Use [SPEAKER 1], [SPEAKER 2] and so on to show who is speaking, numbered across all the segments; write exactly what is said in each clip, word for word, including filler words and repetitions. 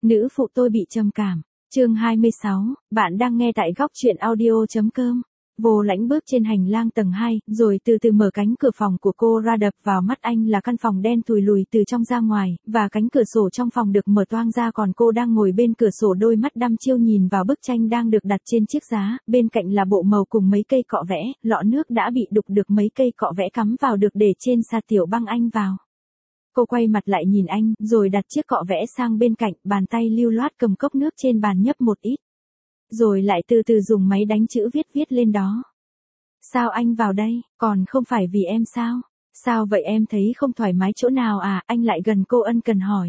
[SPEAKER 1] Nữ phụ tôi bị trầm cảm. Chương hai mươi sáu, bạn đang nghe tại góc truyện audio.com. Vô Lãnh bước trên hành lang tầng hai, rồi từ từ mở cánh cửa phòng của cô ra. Đập vào mắt anh là căn phòng đen thùi lùi từ trong ra ngoài, và cánh cửa sổ trong phòng được mở toang ra, còn cô đang ngồi bên cửa sổ, đôi mắt đăm chiêu nhìn vào bức tranh đang được đặt trên chiếc giá, bên cạnh là bộ màu cùng mấy cây cọ vẽ, lọ nước đã bị đục được mấy cây cọ vẽ cắm vào được để trên sa tiểu băng anh vào. Cô quay mặt lại nhìn anh, rồi đặt chiếc cọ vẽ sang bên cạnh, bàn tay lưu loát cầm cốc nước trên bàn nhấp một ít. Rồi lại từ từ dùng máy đánh chữ viết viết lên đó. Sao anh vào đây, còn không phải vì em sao? Sao vậy, em thấy không thoải mái chỗ nào à? Anh lại gần cô ân cần hỏi.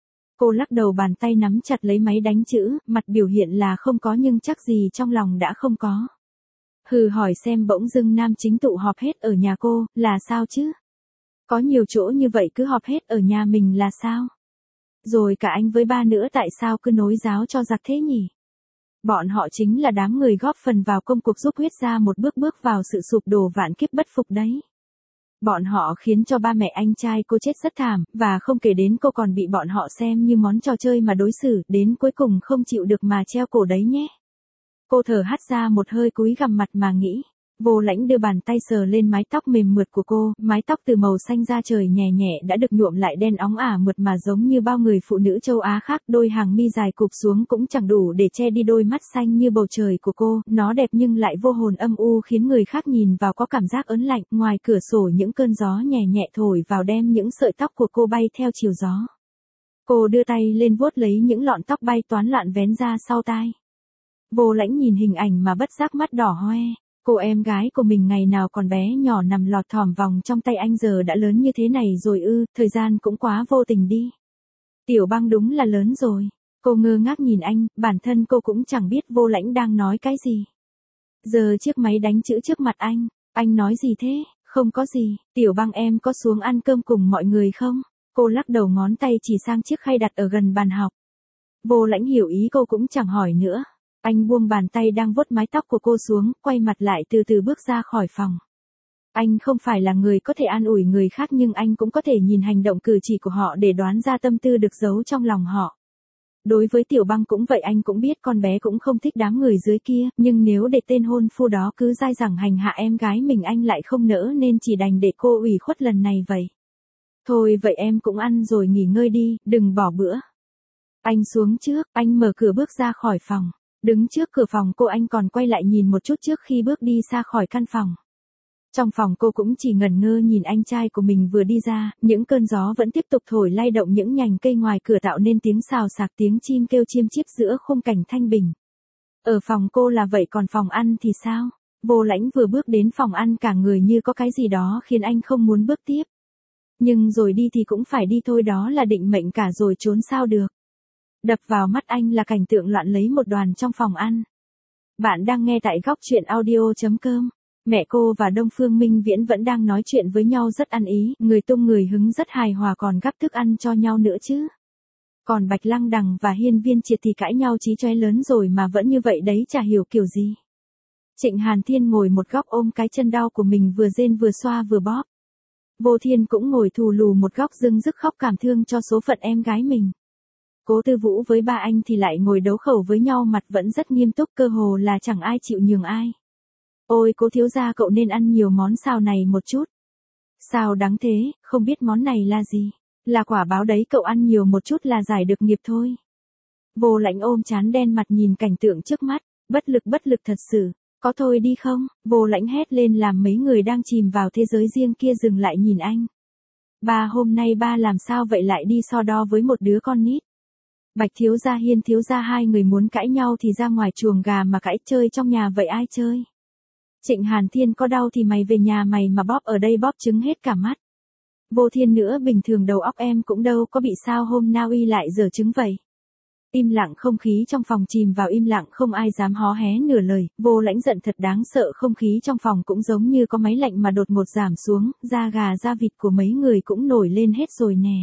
[SPEAKER 1] Cô lắc đầu, bàn tay nắm chặt lấy máy đánh chữ, mặt biểu hiện là không có, nhưng chắc gì trong lòng đã không có. Hừ, hỏi xem, bỗng dưng nam chính tụ họp hết ở nhà cô, là sao chứ? Có nhiều chỗ như vậy cứ họp hết ở nhà mình là sao? Rồi cả anh với ba nữa tại sao cứ nối giáo cho giặc thế nhỉ? Bọn họ chính là đám người góp phần vào công cuộc giúp Huyết Gia một bước bước vào sự sụp đổ vạn kiếp bất phục đấy. Bọn họ khiến cho ba mẹ anh trai cô chết rất thảm, và không kể đến cô còn bị bọn họ xem như món trò chơi mà đối xử, đến cuối cùng không chịu được mà treo cổ đấy nhé. Cô thở hắt ra một hơi, cúi gằm mặt mà nghĩ. Vô Lãnh đưa bàn tay sờ lên mái tóc mềm mượt của cô, mái tóc từ màu xanh da trời nhẹ nhẹ đã được nhuộm lại đen óng ả mượt mà giống như bao người phụ nữ châu Á khác, đôi hàng mi dài cụp xuống cũng chẳng đủ để che đi đôi mắt xanh như bầu trời của cô, nó đẹp nhưng lại vô hồn âm u, khiến người khác nhìn vào có cảm giác ớn lạnh. Ngoài cửa sổ những cơn gió nhẹ nhẹ thổi vào, đem những sợi tóc của cô bay theo chiều gió. Cô đưa tay lên vuốt lấy những lọn tóc bay toán loạn vén ra sau tai. Vô Lãnh nhìn hình ảnh mà bất giác mắt đỏ hoe. Cô em gái của mình ngày nào còn bé nhỏ nằm lọt thỏm vòng trong tay anh giờ đã lớn như thế này rồi ư, thời gian cũng quá vô tình đi. Tiểu Băng đúng là lớn rồi. Cô ngơ ngác nhìn anh, bản thân cô cũng chẳng biết Vô Lãnh đang nói cái gì. Giờ chiếc máy đánh chữ trước mặt anh, anh nói gì thế? Không có gì, Tiểu Băng em có xuống ăn cơm cùng mọi người không? Cô lắc đầu, ngón tay chỉ sang chiếc khay đặt ở gần bàn học. Vô Lãnh hiểu ý cô cũng chẳng hỏi nữa. Anh buông bàn tay đang vuốt mái tóc của cô xuống, quay mặt lại từ từ bước ra khỏi phòng. Anh không phải là người có thể an ủi người khác, nhưng anh cũng có thể nhìn hành động cử chỉ của họ để đoán ra tâm tư được giấu trong lòng họ. Đối với Tiểu Băng cũng vậy, anh cũng biết con bé cũng không thích đám người dưới kia, nhưng nếu để tên hôn phu đó cứ dai dẳng hành hạ em gái mình, anh lại không nỡ, nên chỉ đành để cô ủy khuất lần này vậy. Thôi vậy em cũng ăn rồi nghỉ ngơi đi, đừng bỏ bữa. Anh xuống trước, anh mở cửa bước ra khỏi phòng. Đứng trước cửa phòng cô, anh còn quay lại nhìn một chút trước khi bước đi xa khỏi căn phòng. Trong phòng cô cũng chỉ ngẩn ngơ nhìn anh trai của mình vừa đi ra, những cơn gió vẫn tiếp tục thổi lay động những nhành cây ngoài cửa, tạo nên tiếng xào xạc, tiếng chim kêu chiêm chiếp giữa khung cảnh thanh bình. Ở phòng cô là vậy, còn phòng ăn thì sao? Vô Lãnh vừa bước đến phòng ăn, cả người như có cái gì đó khiến anh không muốn bước tiếp. Nhưng rồi đi thì cũng phải đi thôi, đó là định mệnh cả rồi, trốn sao được. Đập vào mắt anh là cảnh tượng loạn lấy một đoàn trong phòng ăn. Bạn đang nghe tại góc truyện audio.com. Mẹ cô và Đông Phương Minh Viễn vẫn đang nói chuyện với nhau rất ăn ý, người tung người hứng rất hài hòa, còn gắp thức ăn cho nhau nữa chứ. Còn Bạch Lăng Đằng và Hiên Viên Triệt thì cãi nhau chí chóe lớn rồi mà vẫn như vậy đấy, chả hiểu kiểu gì. Trịnh Hàn Thiên ngồi một góc ôm cái chân đau của mình, vừa rên vừa xoa vừa bóp. Vô Thiên cũng ngồi thù lù một góc, dưng dứt khóc cảm thương cho số phận em gái mình. Cố Tư Vũ với ba anh thì lại ngồi đấu khẩu với nhau, mặt vẫn rất nghiêm túc, cơ hồ là chẳng ai chịu nhường ai. Ôi Cố thiếu gia, cậu nên ăn nhiều món xào này một chút. Sao đáng thế, không biết món này là gì? Là quả báo đấy, cậu ăn nhiều một chút là giải được nghiệp thôi. Vô Lãnh ôm trán đen mặt nhìn cảnh tượng trước mắt, bất lực bất lực thật sự. Có thôi đi không? Vô Lãnh hét lên làm mấy người đang chìm vào thế giới riêng kia dừng lại nhìn anh. Ba, hôm nay ba làm sao vậy, lại đi so đo với một đứa con nít? Bạch thiếu gia, Hiên thiếu gia, hai người muốn cãi nhau thì ra ngoài chuồng gà mà cãi, chơi trong nhà vậy ai chơi? Trịnh Hàn Thiên, có đau thì mày về nhà mày mà bóp, ở đây bóp trứng hết cả mắt. Vô Thiên nữa, bình thường đầu óc em cũng đâu có bị sao hôm nào y lại giở trứng vậy. Im lặng, không khí trong phòng chìm vào im lặng, không ai dám hó hé nửa lời. Vô Lãnh giận thật đáng sợ, không khí trong phòng cũng giống như có máy lạnh mà đột ngột giảm xuống, da gà da vịt của mấy người cũng nổi lên hết rồi nè.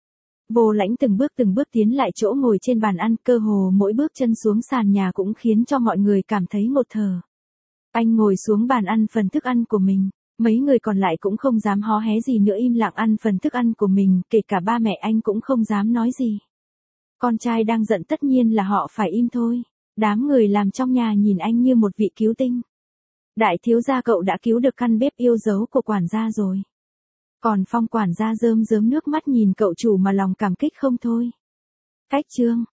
[SPEAKER 1] Vô Lãnh từng bước từng bước tiến lại chỗ ngồi trên bàn ăn, cơ hồ mỗi bước chân xuống sàn nhà cũng khiến cho mọi người cảm thấy một thở. Anh ngồi xuống bàn ăn phần thức ăn của mình, mấy người còn lại cũng không dám hó hé gì nữa, im lặng ăn phần thức ăn của mình, kể cả ba mẹ anh cũng không dám nói gì. Con trai đang giận tất nhiên là họ phải im thôi. Đám người làm trong nhà nhìn anh như một vị cứu tinh. Đại thiếu gia cậu đã cứu được căn bếp yêu dấu của quản gia rồi. Còn Phong quản gia rơm rớm nước mắt nhìn cậu chủ mà lòng cảm kích không thôi. Cách chương